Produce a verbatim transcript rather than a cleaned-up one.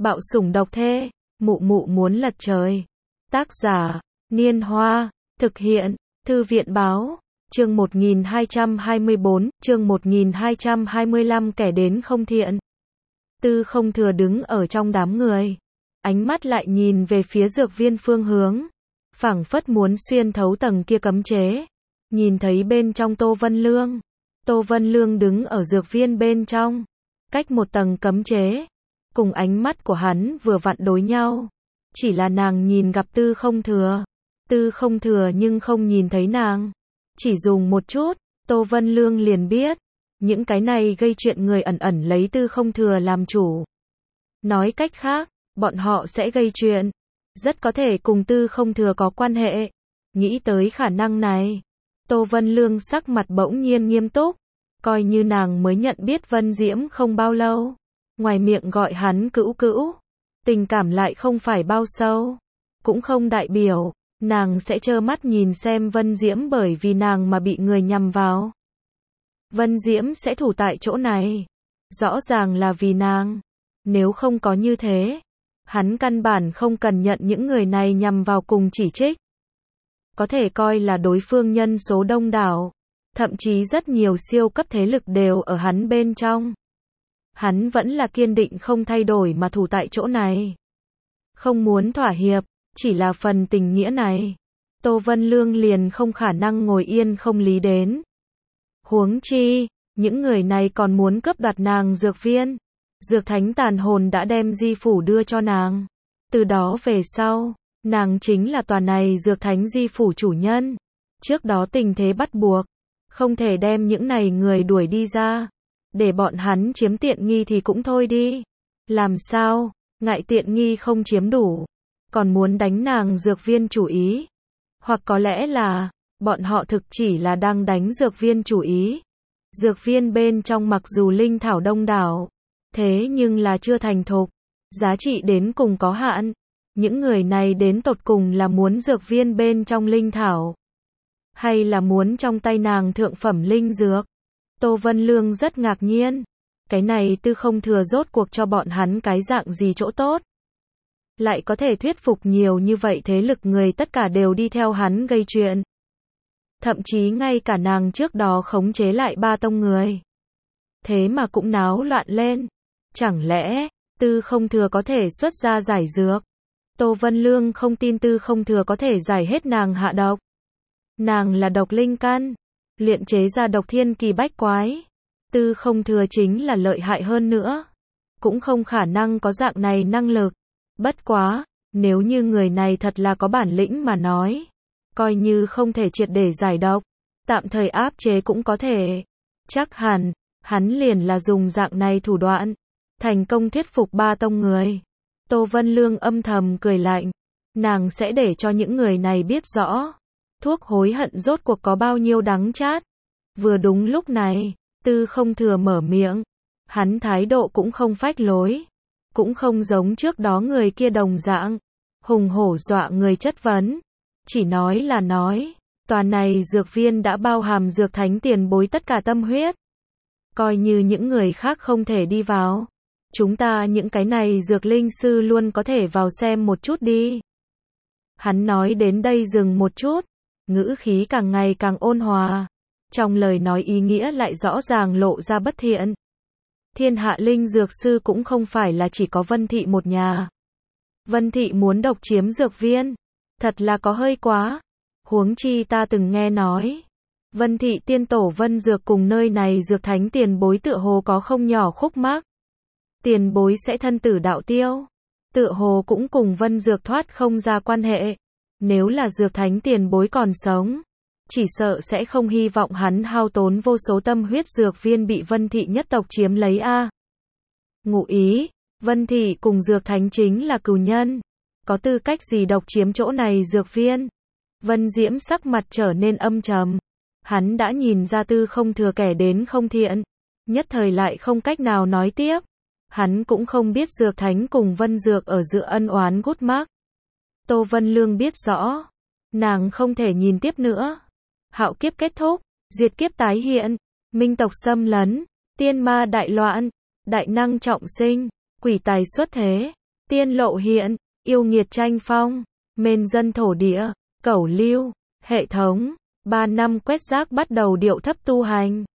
Bạo sủng độc thê, mụ mụ muốn lật trời. Tác giả, Niên Hoa, thực hiện, Thư viện Báo, chương một nghìn hai trăm hai mươi bốn, chương một nghìn hai trăm hai mươi lăm kẻ đến không thiện. Tư Không Thừa đứng ở trong đám người, ánh mắt lại nhìn về phía dược viên phương hướng, phảng phất muốn xuyên thấu tầng kia cấm chế, nhìn thấy bên trong Tô Vân Lương. Tô Vân Lương đứng ở dược viên bên trong, cách một tầng cấm chế, cùng ánh mắt của hắn vừa vặn đối nhau. Chỉ là nàng nhìn gặp Tư Không Thừa, Tư Không Thừa nhưng không nhìn thấy nàng. Chỉ dùng một chút, Tô Vân Lương liền biết, những cái này gây chuyện người ẩn ẩn lấy Tư Không Thừa làm chủ. Nói cách khác, bọn họ sẽ gây chuyện, rất có thể cùng Tư Không Thừa có quan hệ. Nghĩ tới khả năng này, Tô Vân Lương sắc mặt bỗng nhiên nghiêm túc, coi như nàng mới nhận biết Vân Diễm không bao lâu, ngoài miệng gọi hắn cữu cữu, tình cảm lại không phải bao sâu, cũng không đại biểu nàng sẽ trơ mắt nhìn xem Vân Diễm bởi vì nàng mà bị người nhằm vào. Vân Diễm sẽ thủ tại chỗ này, rõ ràng là vì nàng, nếu không có như thế, hắn căn bản không cần nhận những người này nhằm vào cùng chỉ trích. Có thể coi là đối phương nhân số đông đảo, thậm chí rất nhiều siêu cấp thế lực đều ở hắn bên trong. Hắn vẫn là kiên định không thay đổi mà thủ tại chỗ này. Không muốn thỏa hiệp, chỉ là phần tình nghĩa này. Tô Vân Lương liền không khả năng ngồi yên không lý đến. Huống chi, những người này còn muốn cướp đoạt nàng dược viên. Dược thánh tàn hồn đã đem di phủ đưa cho nàng. Từ đó về sau, nàng chính là tòa này dược thánh di phủ chủ nhân. Trước đó tình thế bắt buộc, không thể đem những này người đuổi đi ra. Để bọn hắn chiếm tiện nghi thì cũng thôi đi. Làm sao, ngại tiện nghi không chiếm đủ, còn muốn đánh nàng dược viên chủ ý. Hoặc có lẽ là, bọn họ thực chỉ là đang đánh dược viên chủ ý. Dược viên bên trong mặc dù linh thảo đông đảo, thế nhưng là chưa thành thục, giá trị đến cùng có hạn. Những người này đến tột cùng là muốn dược viên bên trong linh thảo, hay là muốn trong tay nàng thượng phẩm linh dược? Tô Vân Lương rất ngạc nhiên, cái này Tư Không Thừa rốt cuộc cho bọn hắn cái dạng gì chỗ tốt, lại có thể thuyết phục nhiều như vậy thế lực người tất cả đều đi theo hắn gây chuyện. Thậm chí ngay cả nàng trước đó khống chế lại ba tông người, thế mà cũng náo loạn lên. Chẳng lẽ Tư Không Thừa có thể xuất ra giải dược? Tô Vân Lương không tin Tư Không Thừa có thể giải hết nàng hạ độc. Nàng là độc linh căn, luyện chế ra độc thiên kỳ bách quái. Tư Không Thừa chính là lợi hại hơn nữa, cũng không khả năng có dạng này năng lực. Bất quá, nếu như người này thật là có bản lĩnh mà nói, coi như không thể triệt để giải độc, tạm thời áp chế cũng có thể. Chắc hẳn, hắn liền là dùng dạng này thủ đoạn, thành công thuyết phục ba tông người. Tô Vân Lương âm thầm cười lạnh, nàng sẽ để cho những người này biết rõ, thuốc hối hận rốt cuộc có bao nhiêu đắng chát. Vừa đúng lúc này, Tư Không Thừa mở miệng, hắn thái độ cũng không phách lối, cũng không giống trước đó người kia đồng dạng, hùng hổ dọa người chất vấn, chỉ nói là nói, tòa này dược viên đã bao hàm dược thánh tiền bối tất cả tâm huyết. Coi như những người khác không thể đi vào, chúng ta những cái này dược linh sư luôn có thể vào xem một chút đi. Hắn nói đến đây dừng một chút, ngữ khí càng ngày càng ôn hòa, trong lời nói ý nghĩa lại rõ ràng lộ ra bất thiện. Thiên hạ linh dược sư cũng không phải là chỉ có Vân Thị một nhà. Vân Thị muốn độc chiếm dược viên, thật là có hơi quá. Huống chi ta từng nghe nói, Vân Thị tiên tổ Vân Dược cùng nơi này dược thánh tiền bối tựa hồ có không nhỏ khúc mắc. Tiền bối sẽ thân tử đạo tiêu, tựa hồ cũng cùng Vân Dược thoát không ra quan hệ. Nếu là dược thánh tiền bối còn sống, chỉ sợ sẽ không hy vọng hắn hao tốn vô số tâm huyết dược viên bị Vân Thị nhất tộc chiếm lấy a. Ngụ ý, Vân Thị cùng dược thánh chính là cừu nhân, có tư cách gì độc chiếm chỗ này dược viên? Vân Diễm sắc mặt trở nên âm trầm, hắn đã nhìn ra Tư Không Thừa kẻ đến không thiện, nhất thời lại không cách nào nói tiếp. Hắn cũng không biết dược thánh cùng Vân Dược ở giữa ân oán gút mắc. Tô Vân Lương biết rõ, nàng không thể nhìn tiếp nữa. Hạo kiếp kết thúc, diệt kiếp tái hiện, minh tộc xâm lấn, tiên ma đại loạn, đại năng trọng sinh, quỷ tài xuất thế, tiên lộ hiện, yêu nghiệt tranh phong, mên dân thổ địa, cẩu lưu, hệ thống, ba năm quét rác bắt đầu điệu thấp tu hành.